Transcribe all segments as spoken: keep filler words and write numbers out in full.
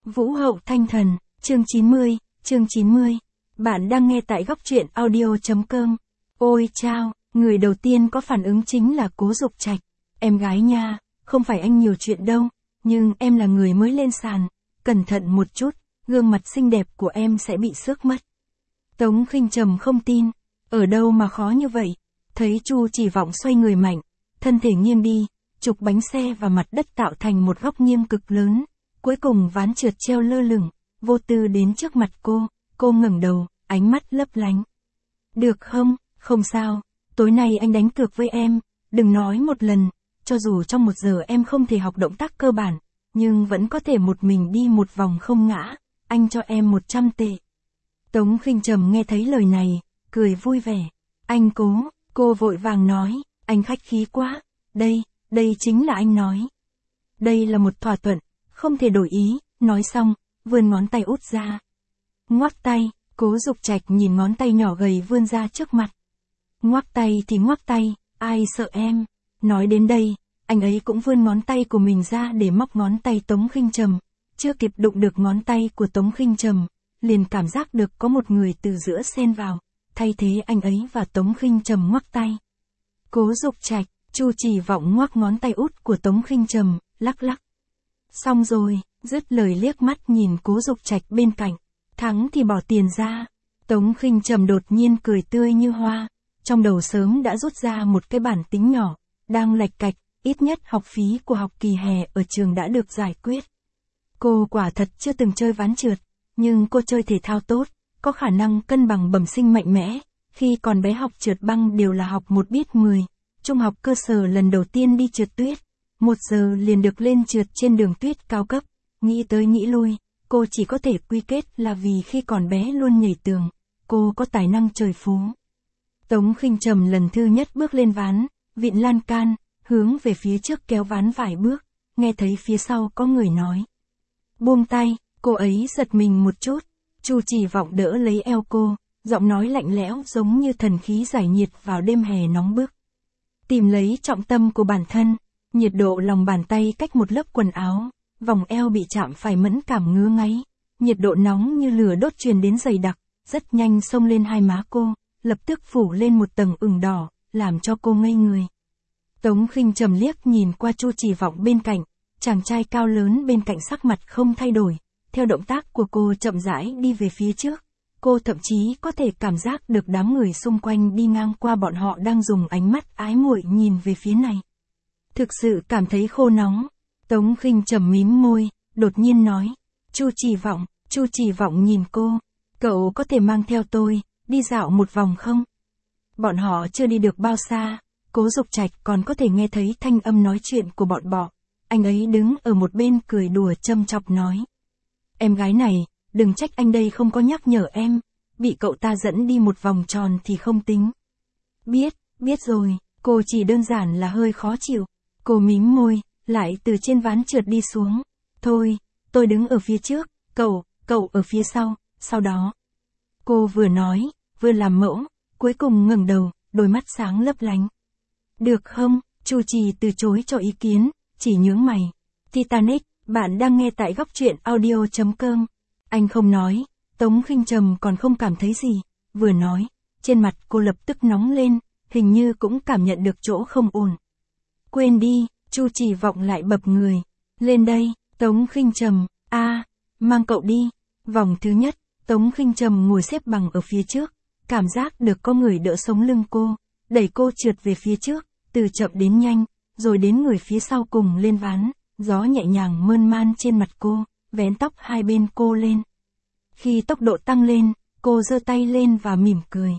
Vũ hậu thanh thần, chương chín mươi, chương chín mươi. Bạn đang nghe tại góc truyện audio.com. Ôi chao, người đầu tiên có phản ứng chính là Cố Dục Trạch. Em gái nha, không phải anh nhiều chuyện đâu, nhưng em là người mới lên sàn, cẩn thận một chút, gương mặt xinh đẹp của em sẽ bị xước mất. Tống Khinh Trầm không tin, ở đâu mà khó như vậy, thấy Chu Chỉ Vọng xoay người mạnh, thân thể nghiêng đi, trục bánh xe và mặt đất tạo thành một góc nghiêng cực lớn. Cuối cùng ván trượt treo lơ lửng, vô tư đến trước mặt cô, cô ngẩng đầu, ánh mắt lấp lánh. Được không, không sao, tối nay anh đánh cược với em, đừng nói một lần, cho dù trong một giờ em không thể học động tác cơ bản, nhưng vẫn có thể một mình đi một vòng không ngã, anh cho em một trăm tệ. Tống Khinh Trầm nghe thấy lời này, cười vui vẻ. Anh Cố, cô vội vàng nói, anh khách khí quá, đây, đây chính là anh nói. Đây là một thỏa thuận. Không thể đổi ý, nói xong, vươn ngón tay út ra. Ngoắc tay, Cố Dục Trạch nhìn ngón tay nhỏ gầy vươn ra trước mặt. Ngoắc tay thì ngoắc tay, ai sợ em. Nói đến đây, anh ấy cũng vươn ngón tay của mình ra để móc ngón tay Tống Khinh Trầm. Chưa kịp đụng được ngón tay của Tống Khinh Trầm, liền cảm giác được có một người từ giữa xen vào, thay thế anh ấy và Tống Khinh Trầm ngoắc tay. Cố Dục Trạch, Chu Chỉ Vọng ngoắc ngón tay út của Tống Khinh Trầm, lắc lắc. Xong rồi, dứt lời liếc mắt nhìn Cố Dục Trạch bên cạnh, thắng thì bỏ tiền ra. Tống Khinh Trầm đột nhiên cười tươi như hoa, trong đầu sớm đã rút ra một cái bản tính nhỏ, đang lạch cạch, ít nhất học phí của học kỳ hè ở trường đã được giải quyết. Cô quả thật chưa từng chơi ván trượt, nhưng cô chơi thể thao tốt, có khả năng cân bằng bẩm sinh mạnh mẽ, khi còn bé học trượt băng đều là học một biết mười, trung học cơ sở lần đầu tiên đi trượt tuyết. Một giờ liền được lên trượt trên đường tuyết cao cấp, nghĩ tới nghĩ lui, cô chỉ có thể quy kết là vì khi còn bé luôn nhảy tường, cô có tài năng trời phú. Tống Khinh Trầm lần thứ nhất bước lên ván, vịn lan can, hướng về phía trước kéo ván vài bước, nghe thấy phía sau có người nói. Buông tay, cô ấy giật mình một chút, Chu Chỉ Vọng đỡ lấy eo cô, giọng nói lạnh lẽo giống như thần khí giải nhiệt vào đêm hè nóng bức. Tìm lấy trọng tâm của bản thân. Nhiệt độ lòng bàn tay cách một lớp quần áo, vòng eo bị chạm phải mẫn cảm ngứa ngáy, nhiệt độ nóng như lửa đốt truyền đến dày đặc, rất nhanh xông lên hai má cô, lập tức phủ lên một tầng ửng đỏ, làm cho cô ngây người. Tống Khinh Trầm liếc nhìn qua Chu Chỉ Vọng bên cạnh, chàng trai cao lớn bên cạnh sắc mặt không thay đổi, theo động tác của cô chậm rãi đi về phía trước, cô thậm chí có thể cảm giác được đám người xung quanh đi ngang qua bọn họ đang dùng ánh mắt ái muội nhìn về phía này. Thực sự cảm thấy khô nóng. Tống Khinh Trầm mím môi, đột nhiên nói. Chu Chỉ Vọng, Chu Chỉ Vọng nhìn cô. Cậu có thể mang theo tôi, đi dạo một vòng không? Bọn họ chưa đi được bao xa, Cố Dục Trạch còn có thể nghe thấy thanh âm nói chuyện của bọn bọ. Anh ấy đứng ở một bên cười đùa châm chọc nói. Em gái này, đừng trách anh đây không có nhắc nhở em, bị cậu ta dẫn đi một vòng tròn thì không tính. Biết, biết rồi, cô chỉ đơn giản là hơi khó chịu. Cô mím môi, lại từ trên ván trượt đi xuống. Thôi, tôi đứng ở phía trước, cậu, cậu ở phía sau, sau đó. Cô vừa nói, vừa làm mẫu, cuối cùng ngẩng đầu, đôi mắt sáng lấp lánh. Được không, Chu Trì từ chối cho ý kiến, chỉ nhướng mày. Titanic, bạn đang nghe tại góc truyện audio.com. Anh không nói, Tống Khinh Trầm còn không cảm thấy gì, vừa nói, trên mặt cô lập tức nóng lên, hình như cũng cảm nhận được chỗ không ổn. Quên đi, Chu Chỉ Vọng lại bập người. Lên đây, Tống Khinh Trầm, a, à, mang cậu đi. Vòng thứ nhất, Tống Khinh Trầm ngồi xếp bằng ở phía trước, cảm giác được có người đỡ sống lưng cô, đẩy cô trượt về phía trước, từ chậm đến nhanh, rồi đến người phía sau cùng lên ván, gió nhẹ nhàng mơn man trên mặt cô, vén tóc hai bên cô lên. Khi tốc độ tăng lên, cô giơ tay lên và mỉm cười.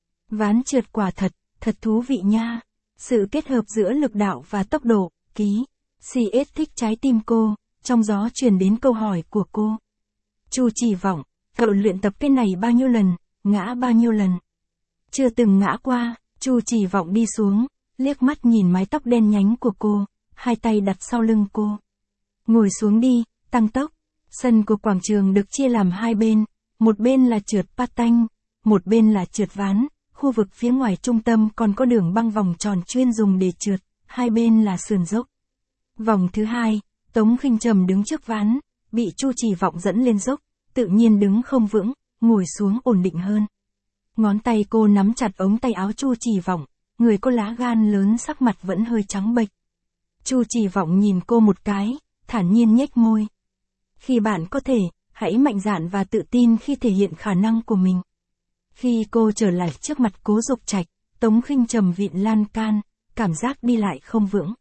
Ván trượt quả thật, thật thú vị nha. Sự kết hợp giữa lực đạo và tốc độ, ký, xê ét thích trái tim cô, trong gió truyền đến câu hỏi của cô. Chu Chỉ Vọng, cậu luyện tập cái này bao nhiêu lần, ngã bao nhiêu lần? Chưa từng ngã qua, Chu Chỉ Vọng đi xuống, liếc mắt nhìn mái tóc đen nhánh của cô, hai tay đặt sau lưng cô. Ngồi xuống đi, tăng tốc. Sân của quảng trường được chia làm hai bên, một bên là trượt patin, một bên là trượt ván. Khu vực phía ngoài trung tâm còn có đường băng vòng tròn chuyên dùng để trượt, hai bên là sườn dốc. Vòng thứ hai, Tống Khinh Trầm đứng trước ván, bị Chu Chỉ Vọng dẫn lên dốc, tự nhiên đứng không vững, ngồi xuống ổn định hơn. Ngón tay cô nắm chặt ống tay áo Chu Chỉ Vọng, người cô lá gan lớn, sắc mặt vẫn hơi trắng bệch. Chu Chỉ Vọng nhìn cô một cái, thản nhiên nhếch môi. Khi bạn có thể, hãy mạnh dạn và tự tin khi thể hiện khả năng của mình. Khi cô trở lại trước mặt Cố Dục Trạch, Tống Khinh Trầm vịn lan can, cảm giác đi lại không vững.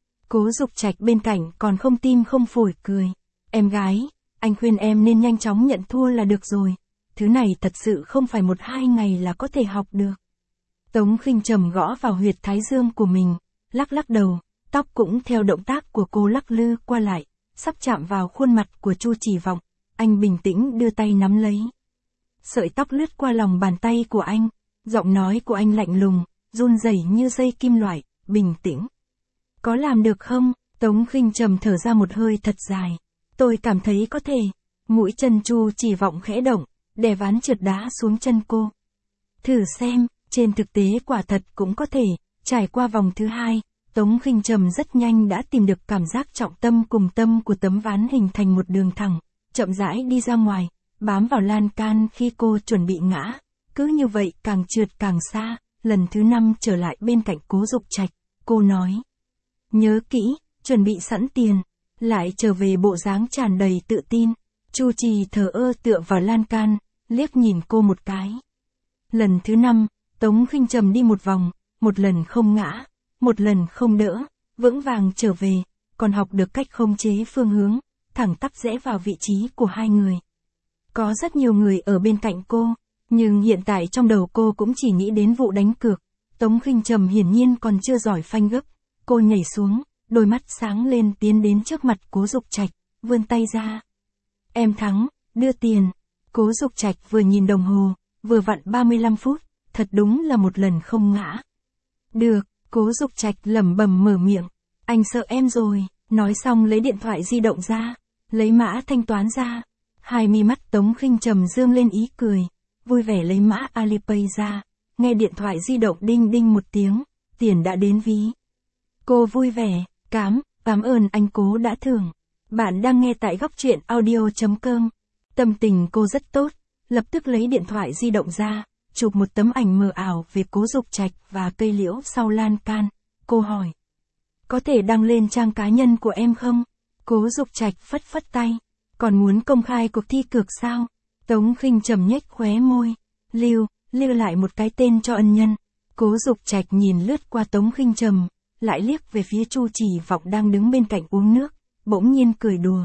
Cố Dục Trạch bên cạnh còn không tim không phổi cười. Em gái, anh khuyên em nên nhanh chóng nhận thua là được rồi. Thứ này thật sự không phải một hai ngày là có thể học được. Tống Khinh Trầm gõ vào huyệt thái dương của mình, lắc lắc đầu, tóc cũng theo động tác của cô lắc lư qua lại, sắp chạm vào khuôn mặt của Chu Chỉ Vọng. Anh bình tĩnh đưa tay nắm lấy. Sợi tóc lướt qua lòng bàn tay của anh, giọng nói của anh lạnh lùng, run rẩy như dây kim loại, bình tĩnh. Có làm được không? Tống Khinh Trầm thở ra một hơi thật dài. Tôi cảm thấy có thể. Mũi chân Chu Chỉ Vọng khẽ động, đè ván trượt đá xuống chân cô. Thử xem, trên thực tế quả thật cũng có thể. Trải qua vòng thứ hai, Tống Khinh Trầm rất nhanh đã tìm được cảm giác trọng tâm cùng tâm của tấm ván hình thành một đường thẳng, chậm rãi đi ra ngoài, bám vào lan can khi cô chuẩn bị ngã. Cứ như vậy càng trượt càng xa, lần thứ năm trở lại bên cạnh Cố Dục Trạch, cô nói. Nhớ kỹ, chuẩn bị sẵn tiền, lại trở về bộ dáng tràn đầy tự tin. Chu Trì thờ ơ tựa vào lan can, liếc nhìn cô một cái. Lần thứ năm, Tống Khinh Trầm đi một vòng, một lần không ngã, một lần không đỡ, vững vàng trở về, còn học được cách khống chế phương hướng, thẳng tắp rẽ vào vị trí của hai người. Có rất nhiều người ở bên cạnh cô, nhưng hiện tại trong đầu cô cũng chỉ nghĩ đến vụ đánh cược. Tống Khinh Trầm hiển nhiên còn chưa giỏi phanh gấp, cô nhảy xuống, đôi mắt sáng lên tiến đến trước mặt Cố Dục Trạch, vươn tay ra. Em thắng, đưa tiền. Cố Dục Trạch vừa nhìn đồng hồ, vừa vặn ba mươi lăm phút, thật đúng là một lần không ngã. Được, Cố Dục Trạch lẩm bẩm mở miệng, anh sợ em rồi, nói xong lấy điện thoại di động ra, lấy mã thanh toán ra. Hai mi mắt Tống Khinh Trầm dương lên ý cười, vui vẻ lấy mã Alipay ra, nghe điện thoại di động đinh đinh một tiếng, tiền đã đến ví. Cô vui vẻ, cám, cảm ơn anh Cố đã thưởng. Bạn đang nghe tại góc truyện audio chấm com. Tâm tình cô rất tốt, lập tức lấy điện thoại di động ra, chụp một tấm ảnh mờ ảo về Cố Dục Trạch và cây liễu sau lan can. Cô hỏi, có thể đăng lên trang cá nhân của em không? Cố Dục Trạch phất phất tay, còn muốn công khai cuộc thi cược sao? Tống Khinh Trầm nhếch khóe môi, lưu, lưu lại một cái tên cho ân nhân. Cố Dục Trạch nhìn lướt qua Tống Khinh Trầm, lại liếc về phía Chu Chỉ Vọng đang đứng bên cạnh uống nước, bỗng nhiên cười đùa.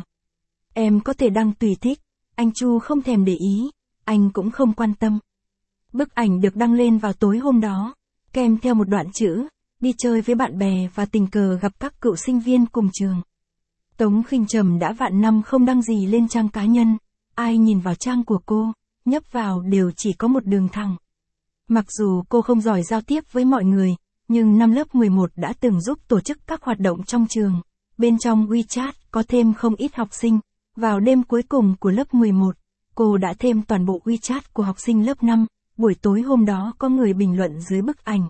Em có thể đăng tùy thích, anh Chu không thèm để ý, anh cũng không quan tâm. Bức ảnh được đăng lên vào tối hôm đó, kèm theo một đoạn chữ, đi chơi với bạn bè và tình cờ gặp các cựu sinh viên cùng trường. Tống Khinh Trầm đã vạn năm không đăng gì lên trang cá nhân, ai nhìn vào trang của cô, nhấp vào đều chỉ có một đường thẳng. Mặc dù cô không giỏi giao tiếp với mọi người, nhưng năm lớp mười một đã từng giúp tổ chức các hoạt động trong trường. Bên trong WeChat có thêm không ít học sinh. Vào đêm cuối cùng của lớp mười một, cô đã thêm toàn bộ WeChat của học sinh lớp năm. Buổi tối hôm đó có người bình luận dưới bức ảnh.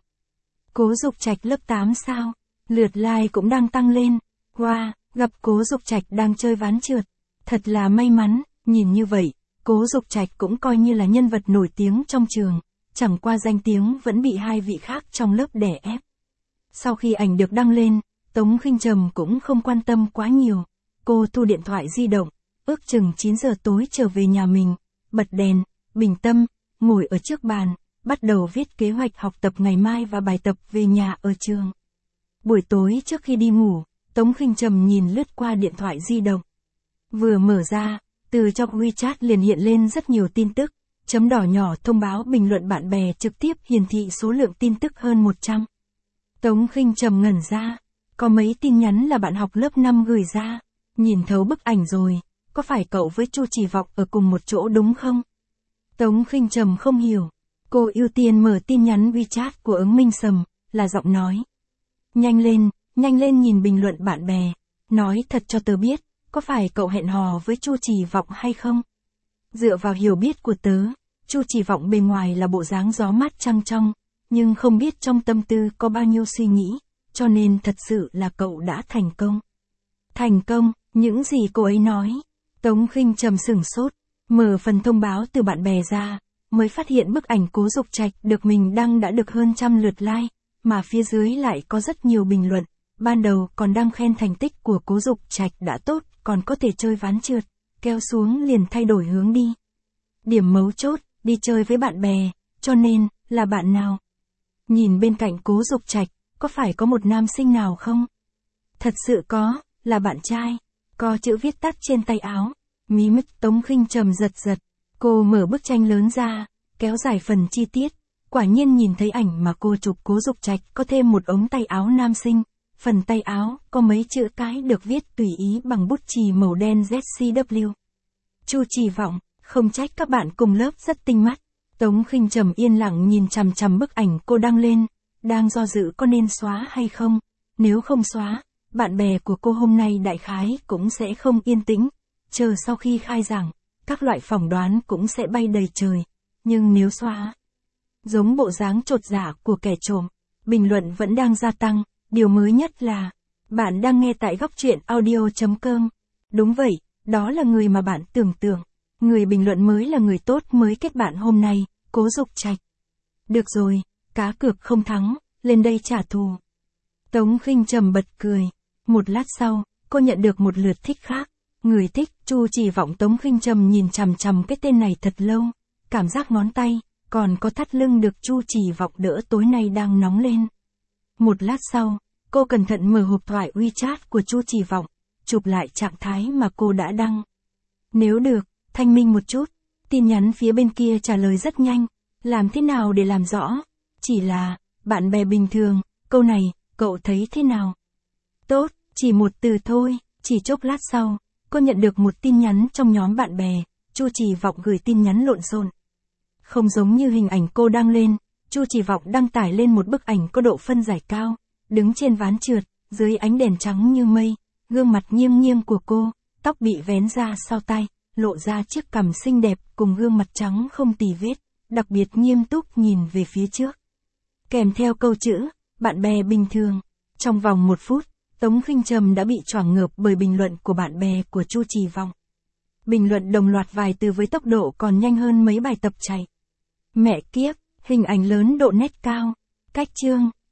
Cố Dục Trạch lớp tám sao? Lượt like cũng đang tăng lên. Wow, gặp Cố Dục Trạch đang chơi ván trượt. Thật là may mắn, nhìn như vậy, Cố Dục Trạch cũng coi như là nhân vật nổi tiếng trong trường. Chẳng qua danh tiếng vẫn bị hai vị khác trong lớp đè ép. Sau khi ảnh được đăng lên, Tống Khinh Trầm cũng không quan tâm quá nhiều. Cô thu điện thoại di động, ước chừng chín giờ tối trở về nhà mình, bật đèn, bình tâm, ngồi ở trước bàn, bắt đầu viết kế hoạch học tập ngày mai và bài tập về nhà ở trường. Buổi tối trước khi đi ngủ, Tống Khinh Trầm nhìn lướt qua điện thoại di động. Vừa mở ra, từ trong WeChat liền hiện lên rất nhiều tin tức, chấm đỏ nhỏ thông báo bình luận bạn bè trực tiếp hiển thị số lượng tin tức hơn một trăm. Tống Khinh Trầm ngẩn ra, có mấy tin nhắn là bạn học lớp năm gửi ra, nhìn thấu bức ảnh rồi, có phải cậu với Chu Chỉ Vọng ở cùng một chỗ đúng không? Tống Khinh Trầm không hiểu, cô ưu tiên mở tin nhắn WeChat của ứng Minh Sầm, là giọng nói. Nhanh lên, nhanh lên nhìn bình luận bạn bè, nói thật cho tớ biết, có phải cậu hẹn hò với Chu Chỉ Vọng hay không? Dựa vào hiểu biết của tớ, Chu Chỉ Vọng bề ngoài là bộ dáng gió mát trăng trong, nhưng không biết trong tâm tư có bao nhiêu suy nghĩ, cho nên thật sự là cậu đã thành công. Thành công, những gì cô ấy nói, Tống Khinh Trầm sửng sốt, mở phần thông báo từ bạn bè ra, mới phát hiện bức ảnh Cố Dục Trạch được mình đăng đã được hơn trăm lượt like, mà phía dưới lại có rất nhiều bình luận, ban đầu còn đang khen thành tích của Cố Dục Trạch đã tốt, còn có thể chơi ván trượt, kéo xuống liền thay đổi hướng đi. Điểm mấu chốt, đi chơi với bạn bè, cho nên, là bạn nào? Nhìn bên cạnh Cố Dục Trạch, có phải có một nam sinh nào không? Thật sự có, là bạn trai. Có chữ viết tắt trên tay áo. Mí mắt Tống Khinh Trầm giật giật. Cô mở bức tranh lớn ra, kéo dài phần chi tiết. Quả nhiên nhìn thấy ảnh mà cô chụp Cố Dục Trạch có thêm một ống tay áo nam sinh. Phần tay áo có mấy chữ cái được viết tùy ý bằng bút chì màu đen Z C W. Chu Chỉ Vọng, không trách các bạn cùng lớp rất tinh mắt. Tống Khinh Trầm yên lặng nhìn chằm chằm bức ảnh cô đăng lên, đang do dự có nên xóa hay không. Nếu không xóa, bạn bè của cô hôm nay đại khái cũng sẽ không yên tĩnh. Chờ sau khi khai giảng, các loại phỏng đoán cũng sẽ bay đầy trời. Nhưng nếu xóa, giống bộ dáng chột dạ của kẻ trộm, bình luận vẫn đang gia tăng. Điều mới nhất là, bạn đang nghe tại góc truyện audio chấm com. Đúng vậy, đó là người mà bạn tưởng tượng. Người bình luận mới là người tốt mới kết bạn hôm nay, Cố Dục Trạch. Được rồi, cá cược không thắng, lên đây trả thù. Tống Khinh Trầm bật cười. Một lát sau, cô nhận được một lượt thích khác. Người thích, Chu Chỉ Vọng. Tống Khinh Trầm nhìn chằm chằm cái tên này thật lâu. Cảm giác ngón tay, còn có thắt lưng được Chu Chỉ Vọng đỡ tối nay đang nóng lên. Một lát sau, cô cẩn thận mở hộp thoại WeChat của Chu Chỉ Vọng, chụp lại trạng thái mà cô đã đăng. Nếu được, thanh minh một chút. Tin nhắn phía bên kia trả lời rất nhanh. Làm thế nào để làm rõ? Chỉ là, bạn bè bình thường, câu này, cậu thấy thế nào? Tốt, chỉ một từ thôi. Chỉ chốc lát sau, cô nhận được một tin nhắn trong nhóm bạn bè. Chu Chỉ Vọng gửi tin nhắn lộn xộn. Không giống như hình ảnh cô đăng lên, Chu Chỉ Vọng đăng tải lên một bức ảnh có độ phân giải cao, đứng trên ván trượt, dưới ánh đèn trắng như mây, gương mặt nghiêng nghiêng của cô, tóc bị vén ra sau tai, lộ ra chiếc cằm xinh đẹp cùng gương mặt trắng không tì vết, đặc biệt nghiêm túc nhìn về phía trước. Kèm theo câu chữ, bạn bè bình thường. Trong vòng một phút, Tống Khinh Trầm đã bị choáng ngợp bởi bình luận của bạn bè của Chu Chỉ Vọng. Bình luận đồng loạt vài từ với tốc độ còn nhanh hơn mấy bài tập chạy. Mẹ kiếp, hình ảnh lớn độ nét cao, cách chương,